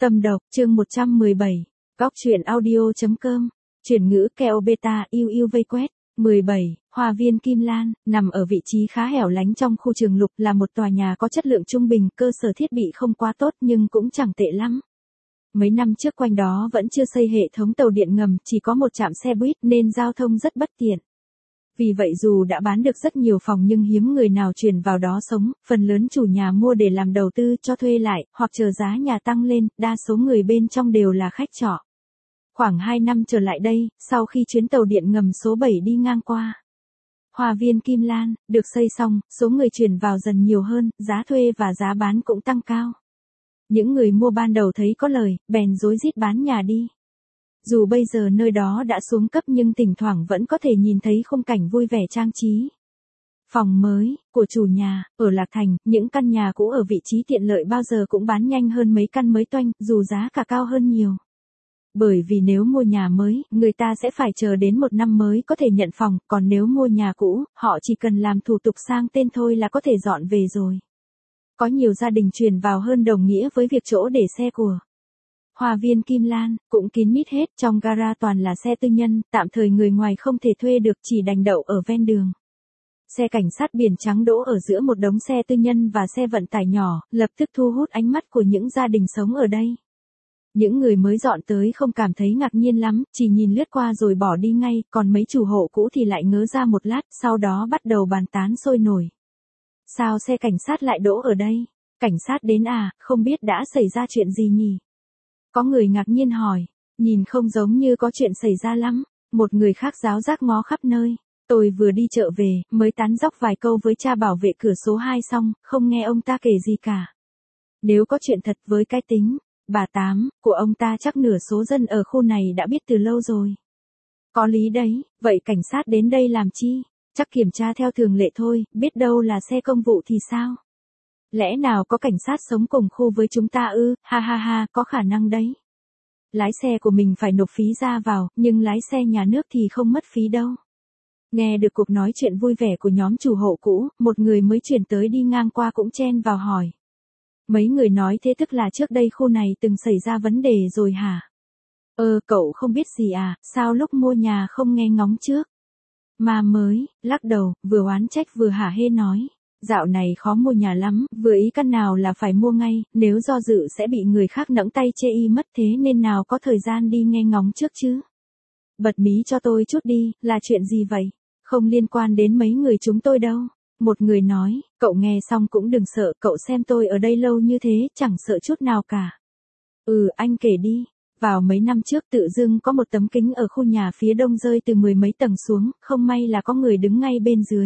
Tâm độc, chương 117. Góc truyện audio.com. Chuyển ngữ keo beta yêu yêu vây quét. 17. Hoa viên Kim Lan, nằm ở vị trí khá hẻo lánh trong khu Trường Lục, là một tòa nhà có chất lượng trung bình, cơ sở thiết bị không quá tốt nhưng cũng chẳng tệ lắm. Mấy năm trước quanh đó vẫn chưa xây hệ thống tàu điện ngầm, chỉ có một trạm xe buýt nên giao thông rất bất tiện. Vì vậy dù đã bán được rất nhiều phòng nhưng hiếm người nào chuyển vào đó sống, phần lớn chủ nhà mua để làm đầu tư cho thuê lại, hoặc chờ giá nhà tăng lên, đa số người bên trong đều là khách trọ. Khoảng 2 năm trở lại đây, sau khi chuyến tàu điện ngầm số 7 đi ngang qua Hoa viên Kim Lan, được xây xong, số người chuyển vào dần nhiều hơn, giá thuê và giá bán cũng tăng cao. Những người mua ban đầu thấy có lời, bèn rối rít bán nhà đi. Dù bây giờ nơi đó đã xuống cấp nhưng thỉnh thoảng vẫn có thể nhìn thấy khung cảnh vui vẻ trang trí. Phòng mới, của chủ nhà, ở Lạc Thành, những căn nhà cũ ở vị trí tiện lợi bao giờ cũng bán nhanh hơn mấy căn mới toanh, dù giá cả cao hơn nhiều. Bởi vì nếu mua nhà mới, người ta sẽ phải chờ đến 1 năm mới có thể nhận phòng, còn nếu mua nhà cũ, họ chỉ cần làm thủ tục sang tên thôi là có thể dọn về rồi. Có nhiều gia đình chuyển vào hơn đồng nghĩa với việc chỗ để xe của Hoa viên Kim Lan cũng kín mít hết, trong gara toàn là xe tư nhân, tạm thời người ngoài không thể thuê được, chỉ đành đậu ở ven đường. Xe cảnh sát biển trắng đỗ ở giữa một đống xe tư nhân và xe vận tải nhỏ, lập tức thu hút ánh mắt của những gia đình sống ở đây. Những người mới dọn tới không cảm thấy ngạc nhiên lắm, chỉ nhìn lướt qua rồi bỏ đi ngay, còn mấy chủ hộ cũ thì lại ngớ ra một lát, sau đó bắt đầu bàn tán sôi nổi. Sao xe cảnh sát lại đỗ ở đây? Cảnh sát đến à, không biết đã xảy ra chuyện gì nhỉ? Có người ngạc nhiên hỏi, nhìn không giống như có chuyện xảy ra lắm. Một người khác giáo giác ngó khắp nơi. Tôi vừa đi chợ về, mới tán dóc vài câu với cha bảo vệ cửa số 2 xong, không nghe ông ta kể gì cả. Nếu có chuyện thật với cái tính bà Tám của ông ta chắc nửa số dân ở khu này đã biết từ lâu rồi. Có lý đấy, vậy cảnh sát đến đây làm chi? Chắc kiểm tra theo thường lệ thôi, biết đâu là xe công vụ thì sao? Lẽ nào có cảnh sát sống cùng khu với chúng ta ư? Ha ha ha, có khả năng đấy. Lái xe của mình phải nộp phí ra vào, nhưng lái xe nhà nước thì không mất phí đâu. Nghe được cuộc nói chuyện vui vẻ của nhóm chủ hộ cũ, một người mới chuyển tới đi ngang qua cũng chen vào hỏi. Mấy người nói thế tức là trước đây khu này từng xảy ra vấn đề rồi hả? Cậu không biết gì à, sao lúc mua nhà không nghe ngóng trước? Mà mới, lắc đầu, vừa oán trách vừa hả hê nói. Dạo này khó mua nhà lắm, vừa ý căn nào là phải mua ngay, nếu do dự sẽ bị người khác nẫng tay chê y mất, thế nên nào có thời gian đi nghe ngóng trước chứ. Bật mí cho tôi chút đi, là chuyện gì vậy? Không liên quan đến mấy người chúng tôi đâu. Một người nói, cậu nghe xong cũng đừng sợ, cậu xem tôi ở đây lâu như thế, chẳng sợ chút nào cả. Anh kể đi. Vào mấy năm trước tự dưng có một tấm kính ở khu nhà phía đông rơi từ 10 mấy tầng xuống, không may là có người đứng ngay bên dưới.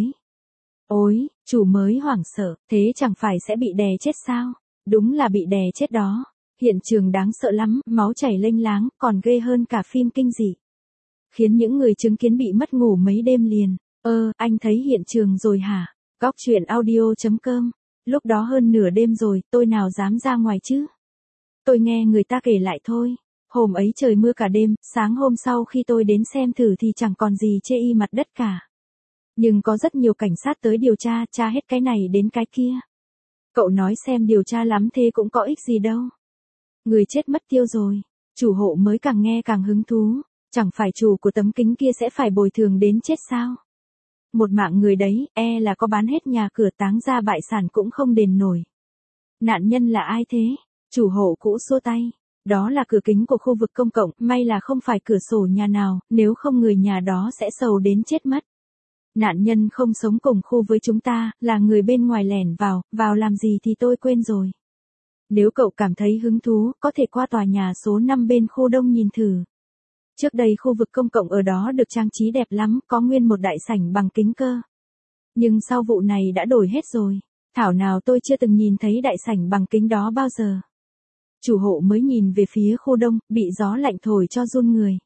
Ôi, chủ mới hoảng sợ, thế chẳng phải sẽ bị đè chết sao? Đúng là bị đè chết đó. Hiện trường đáng sợ lắm, máu chảy lênh láng, còn ghê hơn cả phim kinh dị. Khiến những người chứng kiến bị mất ngủ mấy đêm liền. Anh thấy hiện trường rồi hả? Góc truyện audio.com. Lúc đó hơn nửa đêm rồi, tôi nào dám ra ngoài chứ? Tôi nghe người ta kể lại thôi. Hôm ấy trời mưa cả đêm, sáng hôm sau khi tôi đến xem thử thì chẳng còn gì chê y mặt đất cả. Nhưng có rất nhiều cảnh sát tới điều tra hết cái này đến cái kia. Cậu nói xem điều tra lắm thế cũng có ích gì đâu. Người chết mất tiêu rồi. Chủ hộ mới càng nghe càng hứng thú. Chẳng phải chủ của tấm kính kia sẽ phải bồi thường đến chết sao? Một mạng người đấy, là có bán hết nhà cửa táng ra bại sản cũng không đền nổi. Nạn nhân là ai thế? Chủ hộ cũ xua tay. Đó là cửa kính của khu vực công cộng, may là không phải cửa sổ nhà nào, nếu không người nhà đó sẽ sầu đến chết mất. Nạn nhân không sống cùng khu với chúng ta, là người bên ngoài lẻn vào làm gì thì tôi quên rồi. Nếu cậu cảm thấy hứng thú, có thể qua tòa nhà số 5 bên khu đông nhìn thử. Trước đây khu vực công cộng ở đó được trang trí đẹp lắm, có nguyên một đại sảnh bằng kính cơ. Nhưng sau vụ này đã đổi hết rồi. Thảo nào tôi chưa từng nhìn thấy đại sảnh bằng kính đó bao giờ. Chủ hộ mới nhìn về phía khu đông, bị gió lạnh thổi cho run người.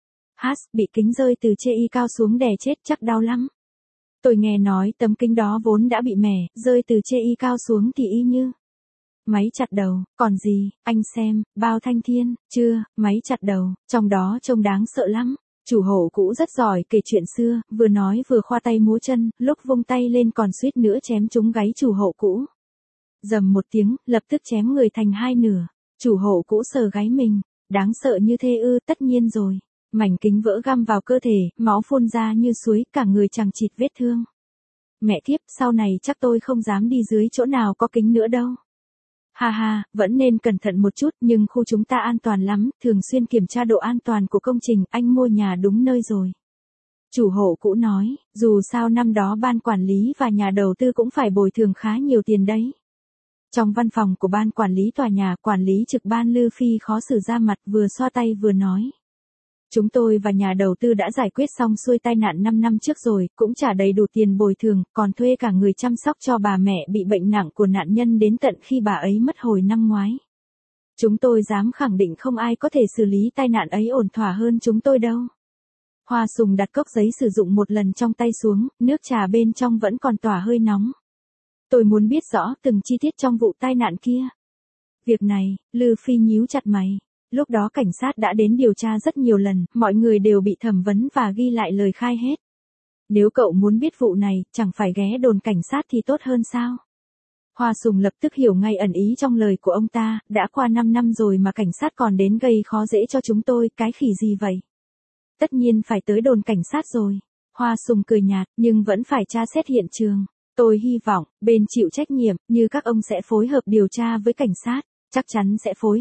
Bị kính rơi từ chê y cao xuống đè chết chắc đau lắm. Tôi nghe nói tấm kính đó vốn đã bị mẻ, rơi từ chê y cao xuống thì y như máy chặt đầu, còn gì, anh xem, bao thanh thiên, chưa, máy chặt đầu, trong đó trông đáng sợ lắm. Chủ hộ cũ rất giỏi kể chuyện xưa, vừa nói vừa khoa tay múa chân, lúc vung tay lên còn suýt nữa chém trúng gáy chủ hộ cũ. Rầm một tiếng, lập tức chém người thành 2 nửa. Chủ hộ cũ sờ gáy mình, đáng sợ như thế ư, tất nhiên rồi. Mảnh kính vỡ găm vào cơ thể, máu phun ra như suối, cả người chằng chịt vết thương. Mẹ thiếp, sau này chắc tôi không dám đi dưới chỗ nào có kính nữa đâu. Ha ha, vẫn nên cẩn thận một chút, nhưng khu chúng ta an toàn lắm, thường xuyên kiểm tra độ an toàn của công trình, anh mua nhà đúng nơi rồi. Chủ hộ cũ nói, dù sao năm đó ban quản lý và nhà đầu tư cũng phải bồi thường khá nhiều tiền đấy. Trong văn phòng của ban quản lý tòa nhà, quản lý trực ban Lư Phi khó xử ra mặt, vừa xoa tay vừa nói. Chúng tôi và nhà đầu tư đã giải quyết xong xuôi tai nạn 5 năm trước rồi, cũng trả đầy đủ tiền bồi thường, còn thuê cả người chăm sóc cho bà mẹ bị bệnh nặng của nạn nhân đến tận khi bà ấy mất hồi năm ngoái. Chúng tôi dám khẳng định không ai có thể xử lý tai nạn ấy ổn thỏa hơn chúng tôi đâu. Hoa Sùng đặt cốc giấy sử dụng một lần trong tay xuống, nước trà bên trong vẫn còn tỏa hơi nóng. Tôi muốn biết rõ từng chi tiết trong vụ tai nạn kia. Việc này, Lư Phi nhíu chặt mày. Lúc đó cảnh sát đã đến điều tra rất nhiều lần, mọi người đều bị thẩm vấn và ghi lại lời khai hết. Nếu cậu muốn biết vụ này, chẳng phải ghé đồn cảnh sát thì tốt hơn sao? Hoa Sùng lập tức hiểu ngay ẩn ý trong lời của ông ta, đã qua 5 năm rồi mà cảnh sát còn đến gây khó dễ cho chúng tôi, cái khỉ gì vậy? Tất nhiên phải tới đồn cảnh sát rồi. Hoa Sùng cười nhạt, nhưng vẫn phải tra xét hiện trường. Tôi hy vọng, bên chịu trách nhiệm, như các ông sẽ phối hợp điều tra với cảnh sát. Chắc chắn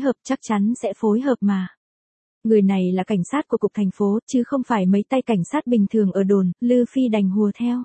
sẽ phối hợp mà. Người này là cảnh sát của cục thành phố, chứ không phải mấy tay cảnh sát bình thường ở đồn, Lư Phi đành hùa theo.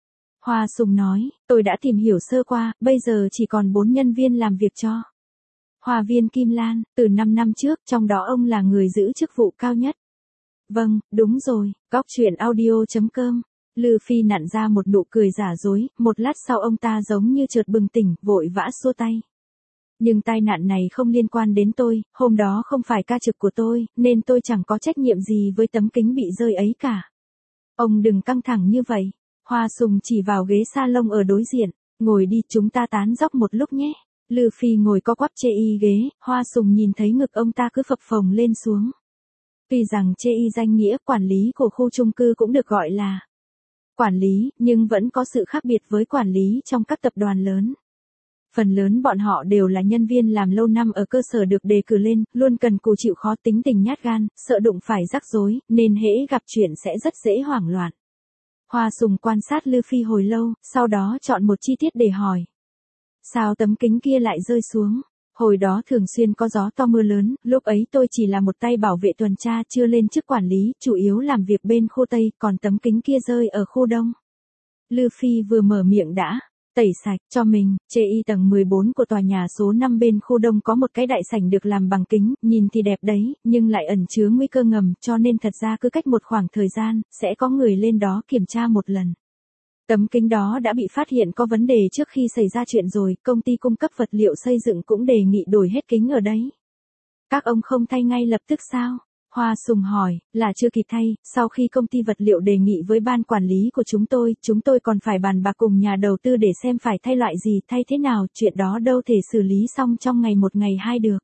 Hoa Sùng nói, tôi đã tìm hiểu sơ qua, bây giờ chỉ còn 4 nhân viên làm việc cho Hoa viên Kim Lan, từ 5 năm trước, trong đó ông là người giữ chức vụ cao nhất. Vâng, đúng rồi, Cóc Truyện Audio.com. Lư Phi nặn ra một nụ cười giả dối, một lát sau ông ta giống như chợt bừng tỉnh, vội vã xua tay. Nhưng tai nạn này không liên quan đến tôi, hôm đó không phải ca trực của tôi, nên tôi chẳng có trách nhiệm gì với tấm kính bị rơi ấy cả. Ông đừng căng thẳng như vậy. Hoa Sùng chỉ vào ghế salon ở đối diện. Ngồi đi, chúng ta tán dóc một lúc nhé. Lư Phi ngồi co quắp chê y ghế, Hoa Sùng nhìn thấy ngực ông ta cứ phập phồng lên xuống. Tuy rằng chê y danh nghĩa quản lý của khu chung cư cũng được gọi là quản lý, nhưng vẫn có sự khác biệt với quản lý trong các tập đoàn lớn. Phần lớn bọn họ đều là nhân viên làm lâu năm ở cơ sở được đề cử lên, luôn cần cù chịu khó, tính tình nhát gan, sợ đụng phải rắc rối, nên hễ gặp chuyện sẽ rất dễ hoảng loạn. Hoa Sùng quan sát Lư Phi hồi lâu, sau đó chọn một chi tiết để hỏi. Sao tấm kính kia lại rơi xuống? Hồi đó thường xuyên có gió to mưa lớn, lúc ấy tôi chỉ là một tay bảo vệ tuần tra, chưa lên chức quản lý, chủ yếu làm việc bên khu Tây, còn tấm kính kia rơi ở khu Đông. Lư Phi vừa mở miệng đã tẩy sạch cho mình. Chê y tầng 14 của tòa nhà số 5 bên khu Đông có một cái đại sảnh được làm bằng kính, nhìn thì đẹp đấy, nhưng lại ẩn chứa nguy cơ ngầm, cho nên thật ra cứ cách một khoảng thời gian, sẽ có người lên đó kiểm tra một lần. Tấm kính đó đã bị phát hiện có vấn đề trước khi xảy ra chuyện rồi, công ty cung cấp vật liệu xây dựng cũng đề nghị đổi hết kính ở đấy. Các ông không thay ngay lập tức sao? Hoa Sùng hỏi, là chưa kịp thay, sau khi công ty vật liệu đề nghị với ban quản lý của chúng tôi còn phải bàn bạc cùng nhà đầu tư để xem phải thay loại gì, thay thế nào, chuyện đó đâu thể xử lý xong trong ngày một ngày hai được.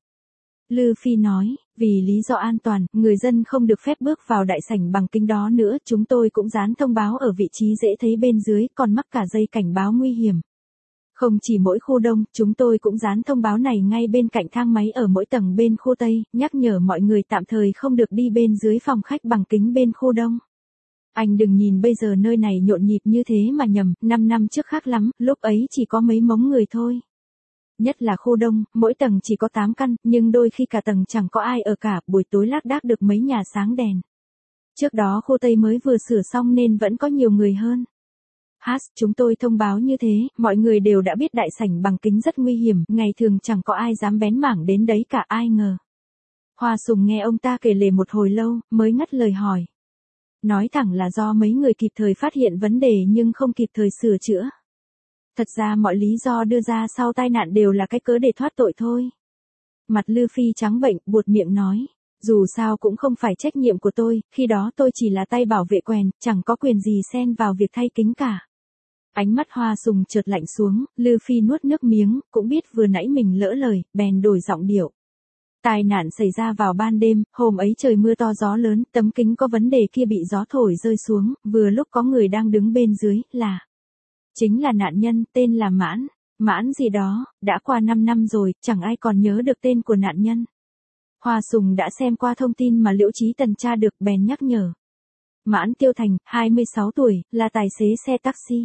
Lư Phi nói, vì lý do an toàn, người dân không được phép bước vào đại sảnh bằng kính đó nữa, chúng tôi cũng dán thông báo ở vị trí dễ thấy bên dưới, còn mắc cả dây cảnh báo nguy hiểm. Không chỉ mỗi khu Đông, chúng tôi cũng dán thông báo này ngay bên cạnh thang máy ở mỗi tầng bên khu Tây, nhắc nhở mọi người tạm thời không được đi bên dưới phòng khách bằng kính bên khu Đông. Anh đừng nhìn bây giờ nơi này nhộn nhịp như thế mà nhầm, 5 năm trước khác lắm, lúc ấy chỉ có mấy mống người thôi. Nhất là khu Đông, mỗi tầng chỉ có 8 căn, nhưng đôi khi cả tầng chẳng có ai ở cả, buổi tối lác đác được mấy nhà sáng đèn. Trước đó khu Tây mới vừa sửa xong nên vẫn có nhiều người hơn. Chúng tôi thông báo như thế, mọi người đều đã biết đại sảnh bằng kính rất nguy hiểm, ngày thường chẳng có ai dám bén mảng đến đấy cả, ai ngờ. Hoa Sùng nghe ông ta kể lể một hồi lâu, mới ngắt lời hỏi. Nói thẳng là do mấy người kịp thời phát hiện vấn đề nhưng không kịp thời sửa chữa. Thật ra mọi lý do đưa ra sau tai nạn đều là cái cớ để thoát tội thôi. Mặt Lư Phi trắng bệch, buột miệng nói. Dù sao cũng không phải trách nhiệm của tôi, khi đó tôi chỉ là tay bảo vệ quèn, chẳng có quyền gì xen vào việc thay kính cả. Ánh mắt Hoa Sùng chợt lạnh xuống, Lư Phi nuốt nước miếng, cũng biết vừa nãy mình lỡ lời, bèn đổi giọng điệu. Tai nạn xảy ra vào ban đêm, hôm ấy trời mưa to gió lớn, tấm kính có vấn đề kia bị gió thổi rơi xuống, vừa lúc có người đang đứng bên dưới, chính là nạn nhân, tên là Mãn. Mãn gì đó, đã qua 5 năm rồi, chẳng ai còn nhớ được tên của nạn nhân. Hoa Sùng đã xem qua thông tin mà Liễu Chí Tần tra được bèn nhắc nhở. Mãn Tiêu Thành, 26 tuổi, là tài xế xe taxi.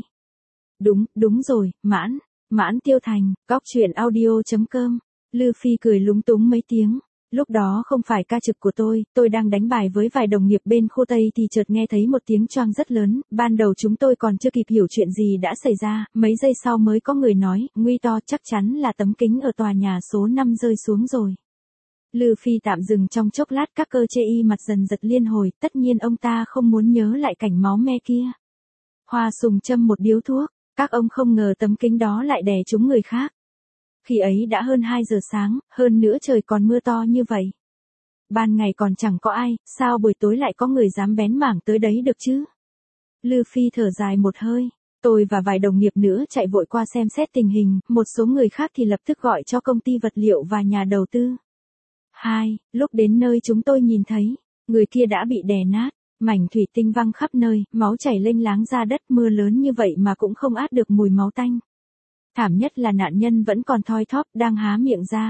Đúng rồi, Mãn Tiêu Thành, góc truyện audio.com. Lư Phi cười lúng túng mấy tiếng. Lúc đó không phải ca trực của tôi đang đánh bài với vài đồng nghiệp bên khu Tây thì chợt nghe thấy một tiếng choang rất lớn, ban đầu chúng tôi còn chưa kịp hiểu chuyện gì đã xảy ra, mấy giây sau mới có người nói, nguy to, chắc chắn là tấm kính ở tòa nhà số 5 rơi xuống rồi. Lư Phi tạm dừng trong chốc lát, các cơ chê y mặt dần giật liên hồi, tất nhiên ông ta không muốn nhớ lại cảnh máu me kia. Hoa Sùng châm một điếu thuốc, các ông không ngờ tấm kính đó lại đè trúng người khác. Khi ấy đã hơn 2 giờ sáng, hơn nữa trời còn mưa to như vậy. Ban ngày còn chẳng có ai, sao buổi tối lại có người dám bén mảng tới đấy được chứ? Lư Phi thở dài một hơi, tôi và vài đồng nghiệp nữa chạy vội qua xem xét tình hình, một số người khác thì lập tức gọi cho công ty vật liệu và nhà đầu tư. Lúc đến nơi chúng tôi nhìn thấy, người kia đã bị đè nát, mảnh thủy tinh văng khắp nơi, máu chảy lênh láng ra đất, mưa lớn như vậy mà cũng không át được mùi máu tanh. Thảm nhất là nạn nhân vẫn còn thoi thóp, đang há miệng ra,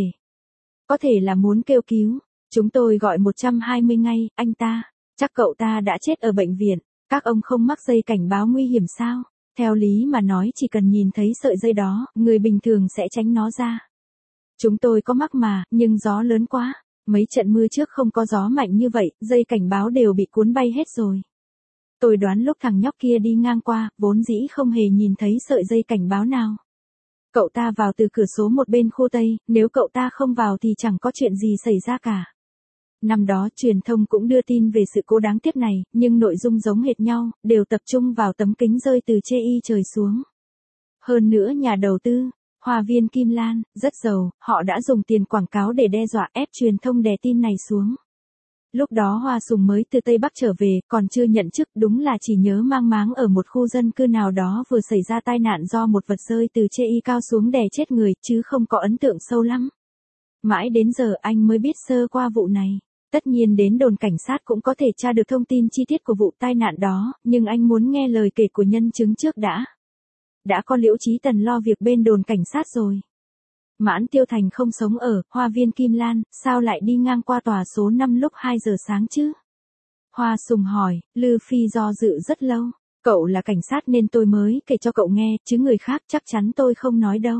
có thể là muốn kêu cứu. Chúng tôi gọi 120 ngay, anh ta, chắc cậu ta đã chết ở bệnh viện. Các ông không mắc dây cảnh báo nguy hiểm sao? Theo lý mà nói chỉ cần nhìn thấy sợi dây đó, người bình thường sẽ tránh nó ra. Chúng tôi có mắc mà, nhưng gió lớn quá. Mấy trận mưa trước không có gió mạnh như vậy, dây cảnh báo đều bị cuốn bay hết rồi. Tôi đoán lúc thằng nhóc kia đi ngang qua, vốn dĩ không hề nhìn thấy sợi dây cảnh báo nào. Cậu ta vào từ cửa số một bên khu Tây, nếu cậu ta không vào thì chẳng có chuyện gì xảy ra cả. Năm đó truyền thông cũng đưa tin về sự cố đáng tiếc này, nhưng nội dung giống hệt nhau, đều tập trung vào tấm kính rơi từ chê y trời xuống. Hơn nữa nhà đầu tư, Hoa Viên Kim Lan, rất giàu, họ đã dùng tiền quảng cáo để đe dọa ép truyền thông đè tin này xuống. Lúc đó Hoa Sùng mới từ Tây Bắc trở về, còn chưa nhận chức, đúng là chỉ nhớ mang máng ở một khu dân cư nào đó vừa xảy ra tai nạn do một vật rơi từ chê y cao xuống đè chết người, chứ không có ấn tượng sâu lắm. Mãi đến giờ anh mới biết sơ qua vụ này. Tất nhiên đến đồn cảnh sát cũng có thể tra được thông tin chi tiết của vụ tai nạn đó, nhưng anh muốn nghe lời kể của nhân chứng trước đã. Đã có Liễu Chí Tần lo việc bên đồn cảnh sát rồi. Mãn Tiêu Thành không sống ở Hoa Viên Kim Lan, sao lại đi ngang qua tòa số 5 lúc 2 giờ sáng chứ? Hoa Sùng hỏi, Lư Phi do dự rất lâu. Cậu là cảnh sát nên tôi mới kể cho cậu nghe, chứ người khác chắc chắn tôi không nói đâu.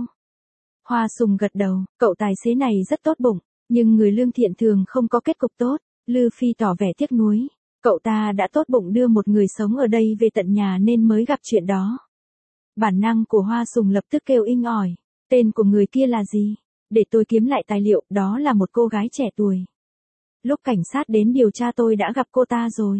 Hoa Sùng gật đầu, cậu tài xế này rất tốt bụng, nhưng người lương thiện thường không có kết cục tốt. Lư Phi tỏ vẻ tiếc nuối. Cậu ta đã tốt bụng đưa một người sống ở đây về tận nhà nên mới gặp chuyện đó. Bản năng của Hoa Sùng lập tức kêu inh ỏi. Tên của người kia là gì? Để tôi kiếm lại tài liệu, đó là một cô gái trẻ tuổi. Lúc cảnh sát đến điều tra tôi đã gặp cô ta rồi.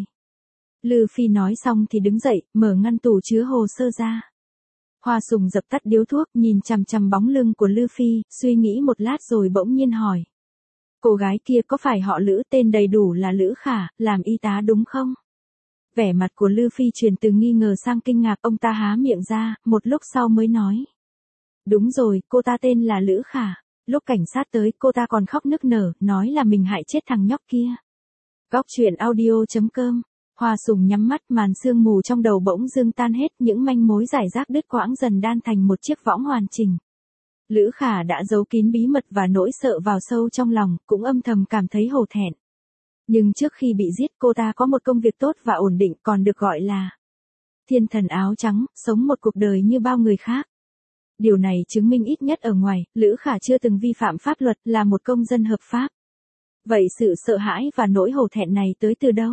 Lư Phi nói xong thì đứng dậy, mở ngăn tủ chứa hồ sơ ra. Hoa Sùng dập tắt điếu thuốc, nhìn chằm chằm bóng lưng của Lư Phi, suy nghĩ một lát rồi bỗng nhiên hỏi. Cô gái kia có phải họ Lữ, tên đầy đủ là Lữ Khả, làm y tá đúng không? Vẻ mặt của Lư Phi chuyển từ nghi ngờ sang kinh ngạc, ông ta há miệng ra, một lúc sau mới nói. Đúng rồi, cô ta tên là Lữ Khả. Lúc cảnh sát tới, cô ta còn khóc nức nở, nói là mình hại chết thằng nhóc kia. Góc truyện audio.com. Hoa Sùng nhắm mắt, màn sương mù trong đầu bỗng dưng tan hết, những manh mối rải rác đứt quãng dần đan thành một chiếc võng hoàn chỉnh. Lữ Khả đã giấu kín bí mật và nỗi sợ vào sâu trong lòng, cũng âm thầm cảm thấy hổ thẹn. Nhưng trước khi bị giết, cô ta có một công việc tốt và ổn định, còn được gọi là thiên thần áo trắng, sống một cuộc đời như bao người khác. Điều này chứng minh ít nhất ở ngoài, Lữ Khả chưa từng vi phạm pháp luật, là một công dân hợp pháp. Vậy sự sợ hãi và nỗi hổ thẹn này tới từ đâu?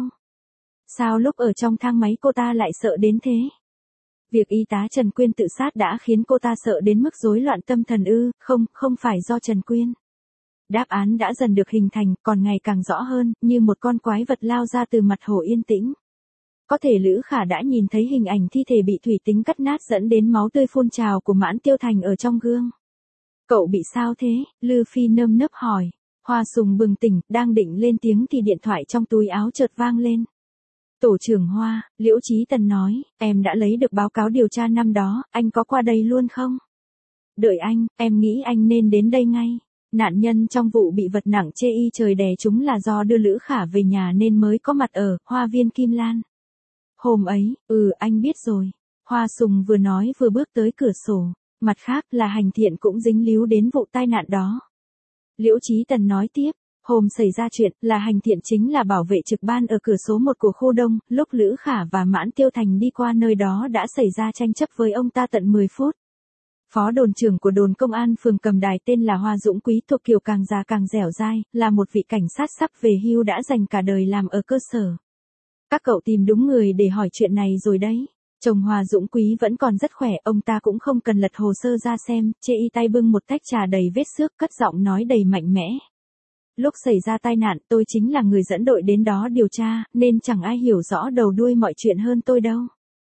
Sao lúc ở trong thang máy cô ta lại sợ đến thế? Việc y tá Trần Quyên tự sát đã khiến cô ta sợ đến mức rối loạn tâm thần ư? Không phải do Trần Quyên. Đáp án đã dần được hình thành, còn ngày càng rõ hơn, như một con quái vật lao ra từ mặt hồ yên tĩnh. Có thể Lữ Khả đã nhìn thấy hình ảnh thi thể bị thủy tính cắt nát dẫn đến máu tươi phun trào của Mãn Tiêu Thành ở trong gương. Cậu bị sao thế? Lư Phi nơm nớp hỏi. Hoa Sùng bừng tỉnh, đang định lên tiếng thì điện thoại trong túi áo chợt vang lên. Tổ trưởng Hoa, Liễu Chí Tần nói, em đã lấy được báo cáo điều tra năm đó, anh có qua đây luôn không? Đợi anh, em nghĩ anh nên đến đây ngay. Nạn nhân trong vụ bị vật nặng chê y trời đè trúng là do đưa Lữ Khả về nhà nên mới có mặt ở Hoa Viên Kim Lan. Hôm ấy, anh biết rồi. Hoa Sùng vừa nói vừa bước tới cửa sổ. Mặt khác là Hành Thiện cũng dính líu đến vụ tai nạn đó. Liễu Chí Tần nói tiếp, hôm xảy ra chuyện là Hành Thiện chính là bảo vệ trực ban ở cửa số 1 của khu đông, lúc Lữ Khả và Mãn Tiêu Thành đi qua nơi đó đã xảy ra tranh chấp với ông ta tận 10 phút. Phó đồn trưởng của đồn công an phường Cầm Đài tên là Hoa Dũng Quý thuộc kiểu càng già càng dẻo dai, là một vị cảnh sát sắp về hưu đã dành cả đời làm ở cơ sở. Các cậu tìm đúng người để hỏi chuyện này rồi đấy. Chồng Hoa Dũng Quý vẫn còn rất khỏe, ông ta cũng không cần lật hồ sơ ra xem, chê y tay bưng một tách trà đầy vết xước, cất giọng nói đầy mạnh mẽ. Lúc xảy ra tai nạn tôi chính là người dẫn đội đến đó điều tra, nên chẳng ai hiểu rõ đầu đuôi mọi chuyện hơn tôi đâu.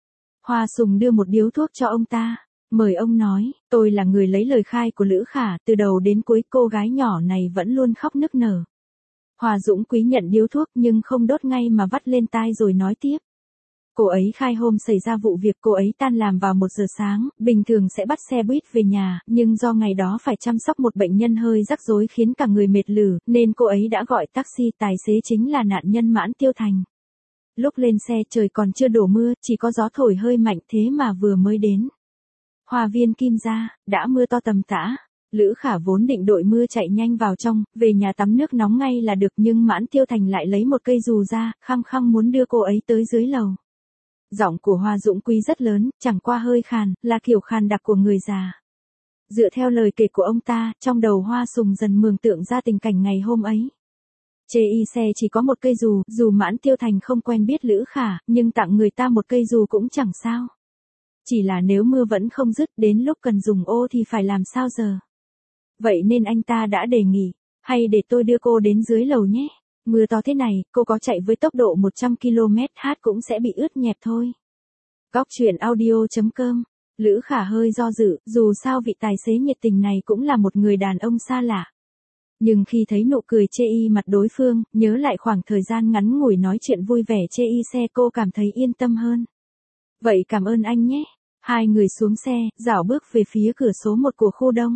Hoa Sùng đưa một điếu thuốc cho ông ta. Mời ông nói, tôi là người lấy lời khai của Lữ Khả, từ đầu đến cuối cô gái nhỏ này vẫn luôn khóc nức nở. Hoa Dũng Quý nhận điếu thuốc nhưng không đốt ngay mà vắt lên tai rồi nói tiếp. Cô ấy khai hôm xảy ra vụ việc cô ấy tan làm vào 1 giờ sáng, bình thường sẽ bắt xe buýt về nhà, nhưng do ngày đó phải chăm sóc một bệnh nhân hơi rắc rối khiến cả người mệt lử, nên cô ấy đã gọi taxi, tài xế chính là nạn nhân Mãn Tiêu Thành. Lúc lên xe trời còn chưa đổ mưa, chỉ có gió thổi hơi mạnh thế mà vừa mới đến Hoa viên Kim gia, đã mưa to tầm tã. Lữ Khả vốn định đội mưa chạy nhanh vào trong, về nhà tắm nước nóng ngay là được, nhưng Mãn Tiêu Thành lại lấy một cây dù ra, khăng khăng muốn đưa cô ấy tới dưới lầu. Giọng của Hoa Dũng Quý rất lớn, chẳng qua hơi khàn, là kiểu khàn đặc của người già. Dựa theo lời kể của ông ta, trong đầu Hoa Sùng dần mường tượng ra tình cảnh ngày hôm ấy. Chê y xe chỉ có một cây dù, dù Mãn Tiêu Thành không quen biết Lữ Khả, nhưng tặng người ta một cây dù cũng chẳng sao. Chỉ là nếu mưa vẫn không dứt, đến lúc cần dùng ô thì phải làm sao giờ? Vậy nên anh ta đã đề nghị, hay để tôi đưa cô đến dưới lầu nhé. Mưa to thế này, cô có chạy với tốc độ 100 km/h cũng sẽ bị ướt nhẹp thôi. Góc truyện audio.com. Lữ Khả hơi do dự, dù sao vị tài xế nhiệt tình này cũng là một người đàn ông xa lạ. Nhưng khi thấy nụ cười chê y mặt đối phương, nhớ lại khoảng thời gian ngắn ngủi nói chuyện vui vẻ chê y xe, cô cảm thấy yên tâm hơn. Vậy cảm ơn anh nhé. Hai người xuống xe, dạo bước về phía cửa số 1 của khu đông.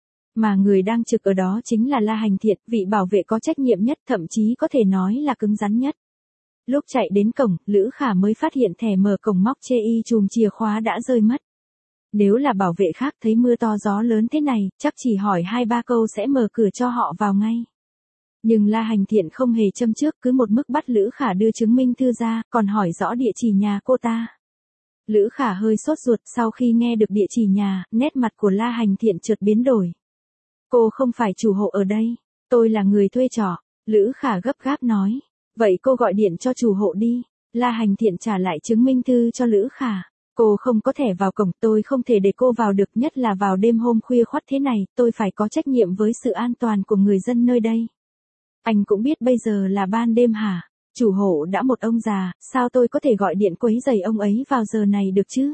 Mà người đang trực ở đó chính là La Hành Thiện, vị bảo vệ có trách nhiệm nhất, thậm chí có thể nói là cứng rắn nhất. Lúc chạy đến cổng, Lữ Khả mới phát hiện thẻ mở cổng móc chê y chùm chìa khóa đã rơi mất. Nếu là bảo vệ khác thấy mưa to gió lớn thế này, chắc chỉ hỏi 2-3 câu sẽ mở cửa cho họ vào ngay. Nhưng La Hành Thiện không hề châm trước, cứ một mức bắt Lữ Khả đưa chứng minh thư ra, còn hỏi rõ địa chỉ nhà cô ta. Lữ Khả hơi sốt ruột, sau khi nghe được địa chỉ nhà, nét mặt của La Hành Thiện chợt biến đổi. Cô không phải chủ hộ ở đây, tôi là người thuê trọ. Lữ Khả gấp gáp nói. Vậy cô gọi điện cho chủ hộ đi. La Hành Thiện trả lại chứng minh thư cho Lữ Khả. Cô không có thẻ vào cổng, tôi không thể để cô vào được, nhất là vào đêm hôm khuya khoắt thế này, tôi phải có trách nhiệm với sự an toàn của người dân nơi đây. Anh cũng biết bây giờ là ban đêm hả? Chủ hộ đã một ông già, sao tôi có thể gọi điện quấy rầy ông ấy vào giờ này được chứ?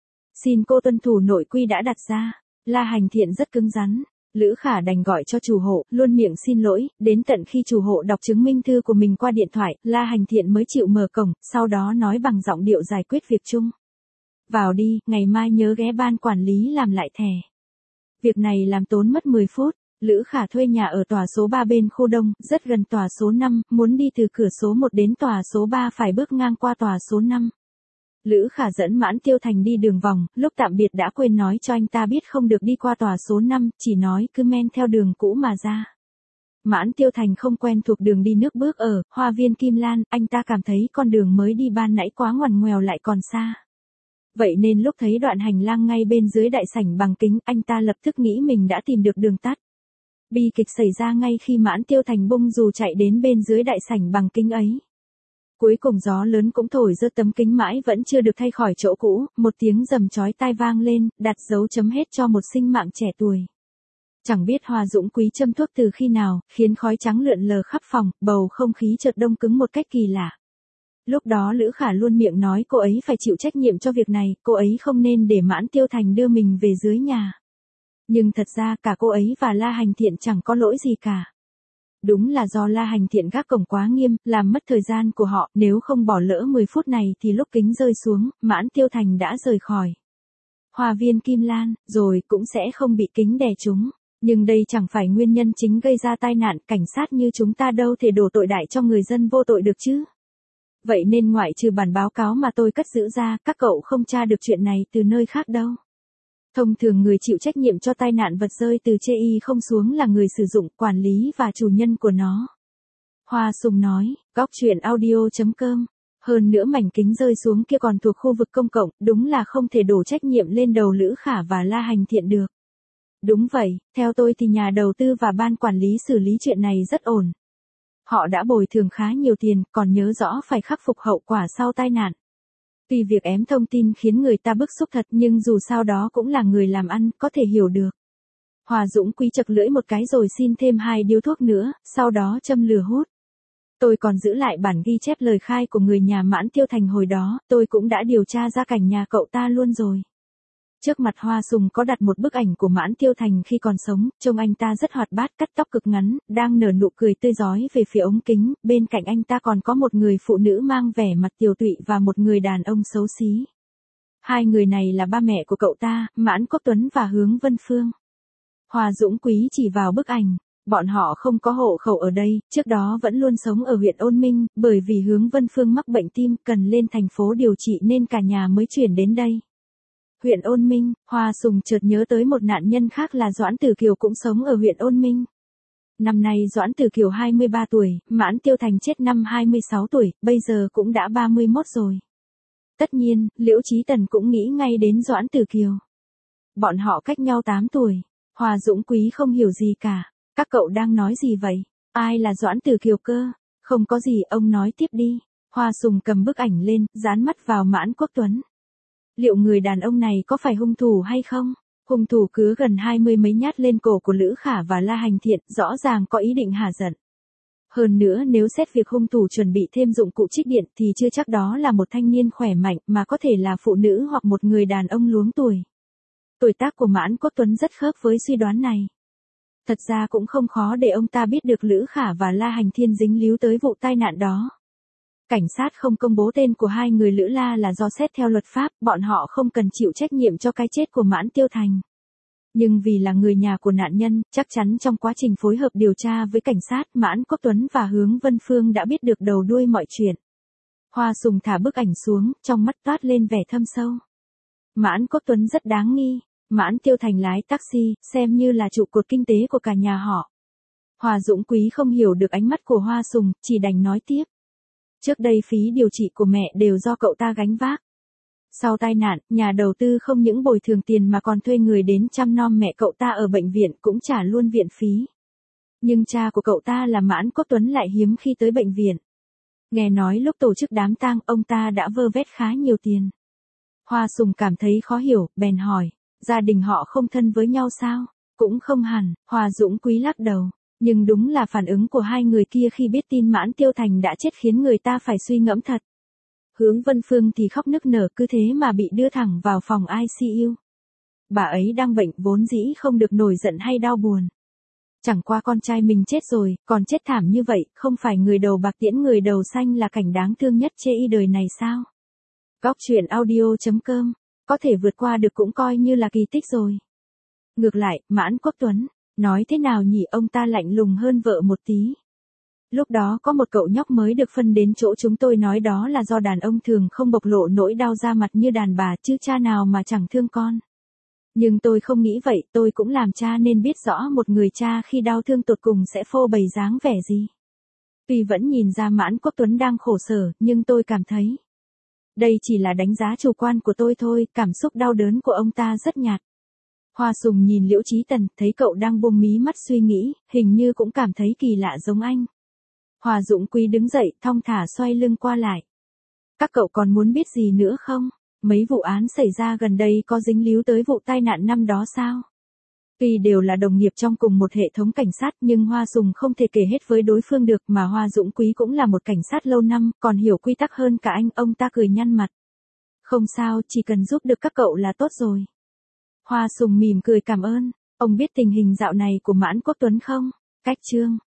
Xin cô tuân thủ nội quy đã đặt ra. La Hành Thiện rất cứng rắn. Lữ Khả đành gọi cho chủ hộ, luôn miệng xin lỗi, đến tận khi chủ hộ đọc chứng minh thư của mình qua điện thoại, La Hành Thiện mới chịu mở cổng, sau đó nói bằng giọng điệu giải quyết việc chung. Vào đi, ngày mai nhớ ghé ban quản lý làm lại thẻ. Việc này làm tốn mất 10 phút. Lữ Khả thuê nhà ở tòa số 3 bên khu đông, rất gần tòa số 5, muốn đi từ cửa số 1 đến tòa số 3 phải bước ngang qua tòa số 5. Lữ Khả dẫn Mãn Tiêu Thành đi đường vòng, lúc tạm biệt đã quên nói cho anh ta biết không được đi qua tòa số 5, chỉ nói cứ men theo đường cũ mà ra. Mãn Tiêu Thành không quen thuộc đường đi nước bước ở Hoa viên Kim Lan, anh ta cảm thấy con đường mới đi ban nãy quá ngoằn ngoèo lại còn xa. Vậy nên lúc thấy đoạn hành lang ngay bên dưới đại sảnh bằng kính, anh ta lập tức nghĩ mình đã tìm được đường tắt. Bi kịch xảy ra ngay khi Mãn Tiêu Thành bung dù chạy đến bên dưới đại sảnh bằng kính ấy. Cuối cùng gió lớn cũng thổi rớt tấm kính mãi vẫn chưa được thay khỏi chỗ cũ, một tiếng rầm chói tai vang lên, đặt dấu chấm hết cho một sinh mạng trẻ tuổi. Chẳng biết Hoa Dũng Quý châm thuốc từ khi nào, khiến khói trắng lượn lờ khắp phòng, bầu không khí chợt đông cứng một cách kỳ lạ. Lúc đó Lữ Khả luôn miệng nói cô ấy phải chịu trách nhiệm cho việc này, cô ấy không nên để Mãn Tiêu Thành đưa mình về dưới nhà. Nhưng thật ra cả cô ấy và La Hành Thiện chẳng có lỗi gì cả. Đúng là do La Hành Thiện gác cổng quá nghiêm, làm mất thời gian của họ, nếu không bỏ lỡ 10 phút này thì lúc kính rơi xuống, Mãn Tiêu Thành đã rời khỏi Hoa viên Kim Lan, rồi cũng sẽ không bị kính đè trúng. Nhưng đây chẳng phải nguyên nhân chính gây ra tai nạn, cảnh sát như chúng ta đâu thể đổ tội đại cho người dân vô tội được chứ. Vậy nên ngoại trừ bản báo cáo mà tôi cất giữ ra, các cậu không tra được chuyện này từ nơi khác đâu. Thông thường người chịu trách nhiệm cho tai nạn vật rơi từ chê y không xuống là người sử dụng, quản lý và chủ nhân của nó. Hoa Sùng nói, góc chuyện audio.com. Hơn nữa mảnh kính rơi xuống kia còn thuộc khu vực công cộng, đúng là không thể đổ trách nhiệm lên đầu Lữ Khả và La Hành Thiện được. Đúng vậy, theo tôi thì nhà đầu tư và ban quản lý xử lý chuyện này rất ổn. Họ đã bồi thường khá nhiều tiền, còn nhớ rõ phải khắc phục hậu quả sau tai nạn. Tuy việc ém thông tin khiến người ta bức xúc thật nhưng dù sao đó cũng là người làm ăn, có thể hiểu được. Hòa Dũng Quý chật lưỡi một cái rồi xin thêm 2 điếu thuốc nữa, sau đó châm lửa hút. Tôi còn giữ lại bản ghi chép lời khai của người nhà Mãn Tiêu Thành hồi đó, tôi cũng đã điều tra ra cảnh nhà cậu ta luôn rồi. Trước mặt Hoa Sùng có đặt một bức ảnh của Mãn Tiêu Thành khi còn sống, trông anh ta rất hoạt bát, cắt tóc cực ngắn, đang nở nụ cười tươi rói về phía ống kính, bên cạnh anh ta còn có một người phụ nữ mang vẻ mặt tiều tụy và một người đàn ông xấu xí. Hai người này là ba mẹ của cậu ta, Mãn Quốc Tuấn và Hướng Vân Phương. Hòa Dũng Quý chỉ vào bức ảnh. Bọn họ không có hộ khẩu ở đây, trước đó vẫn luôn sống ở huyện Ôn Minh, bởi vì Hướng Vân Phương mắc bệnh tim, cần lên thành phố điều trị nên cả nhà mới chuyển đến đây. Huyện Ôn Minh, Hoa Sùng chợt nhớ tới một nạn nhân khác là Doãn Tử Kiều cũng sống ở huyện Ôn Minh. Năm nay Doãn Tử Kiều 23 tuổi, Mãn Tiêu Thành chết năm 26 tuổi, bây giờ cũng đã 31 rồi. Tất nhiên, Liễu Chí Tần cũng nghĩ ngay đến Doãn Tử Kiều. Bọn họ cách nhau 8 tuổi, Hòa Dũng Quý không hiểu gì cả. Các cậu đang nói gì vậy? Ai là Doãn Tử Kiều cơ? Không có gì, ông nói tiếp đi. Hoa Sùng cầm bức ảnh lên, dán mắt vào Mãn Quốc Tuấn. Liệu người đàn ông này có phải hung thủ hay không? Hung thủ cứa gần 20 mấy nhát lên cổ của Lữ Khả và La Hành Thiện, rõ ràng có ý định hả giận. Hơn nữa nếu xét việc hung thủ chuẩn bị thêm dụng cụ trích điện thì chưa chắc đó là một thanh niên khỏe mạnh mà có thể là phụ nữ hoặc một người đàn ông luống tuổi. Tuổi tác của Mãn Quốc Tuấn rất khớp với suy đoán này. Thật ra cũng không khó để ông ta biết được Lữ Khả và La Hành Thiên dính líu tới vụ tai nạn đó. Cảnh sát không công bố tên của hai người Lữ La là do xét theo luật pháp, bọn họ không cần chịu trách nhiệm cho cái chết của Mãn Tiêu Thành. Nhưng vì là người nhà của nạn nhân, chắc chắn trong quá trình phối hợp điều tra với cảnh sát, Mãn Quốc Tuấn và Hướng Vân Phương đã biết được đầu đuôi mọi chuyện. Hoa Sùng thả bức ảnh xuống, trong mắt toát lên vẻ thâm sâu. Mãn Quốc Tuấn rất đáng nghi. Mãn Tiêu Thành lái taxi, xem như là trụ cột kinh tế của cả nhà họ. Hòa Dũng Quý không hiểu được ánh mắt của Hoa Sùng, chỉ đành nói tiếp. Trước đây phí điều trị của mẹ đều do cậu ta gánh vác. Sau tai nạn, nhà đầu tư không những bồi thường tiền mà còn thuê người đến chăm nom mẹ cậu ta ở bệnh viện cũng trả luôn viện phí. Nhưng cha của cậu ta là Mãn Quốc Tuấn lại hiếm khi tới bệnh viện. Nghe nói lúc tổ chức đám tang ông ta đã vơ vét khá nhiều tiền. Hoa Sùng cảm thấy khó hiểu, bèn hỏi. Gia đình họ không thân với nhau sao? Cũng không hẳn, Hòa Dũng Quý lắc đầu. Nhưng đúng là phản ứng của hai người kia khi biết tin Mãn Tiêu Thành đã chết khiến người ta phải suy ngẫm thật. Hướng Vân Phương thì khóc nức nở cứ thế mà bị đưa thẳng vào phòng ICU. Bà ấy đang bệnh vốn dĩ không được nổi giận hay đau buồn. Chẳng qua con trai mình chết rồi, còn chết thảm như vậy, không phải người đầu bạc tiễn người đầu xanh là cảnh đáng thương nhất trên đời này sao? Góc chuyện audio.com. Có thể vượt qua được cũng coi như là kỳ tích rồi. Ngược lại, Mãn Quốc Tuấn, nói thế nào nhỉ, ông ta lạnh lùng hơn vợ một tí. Lúc đó có một cậu nhóc mới được phân đến chỗ chúng tôi nói đó là do đàn ông thường không bộc lộ nỗi đau ra mặt như đàn bà chứ cha nào mà chẳng thương con. Nhưng tôi không nghĩ vậy, tôi cũng làm cha nên biết rõ một người cha khi đau thương tột cùng sẽ phô bày dáng vẻ gì. Tuy vẫn nhìn ra Mãn Quốc Tuấn đang khổ sở, nhưng tôi cảm thấy. Đây chỉ là đánh giá chủ quan của tôi thôi, cảm xúc đau đớn của ông ta rất nhạt. Hoa Sùng nhìn Liễu Chí Tần, thấy cậu đang buông mí mắt suy nghĩ, hình như cũng cảm thấy kỳ lạ giống anh. Hòa Dũng Quý đứng dậy, thong thả xoay lưng qua lại. Các cậu còn muốn biết gì nữa không? Mấy vụ án xảy ra gần đây có dính líu tới vụ tai nạn năm đó sao? Tuy đều là đồng nghiệp trong cùng một hệ thống cảnh sát nhưng Hoa Sùng không thể kể hết với đối phương được mà Hoa Dũng Quý cũng là một cảnh sát lâu năm, còn hiểu quy tắc hơn cả anh, ông ta cười nhăn mặt. Không sao, chỉ cần giúp được các cậu là tốt rồi. Hoa Sùng mỉm cười cảm ơn, ông biết tình hình dạo này của Mãn Quốc Tuấn không? Cách chương.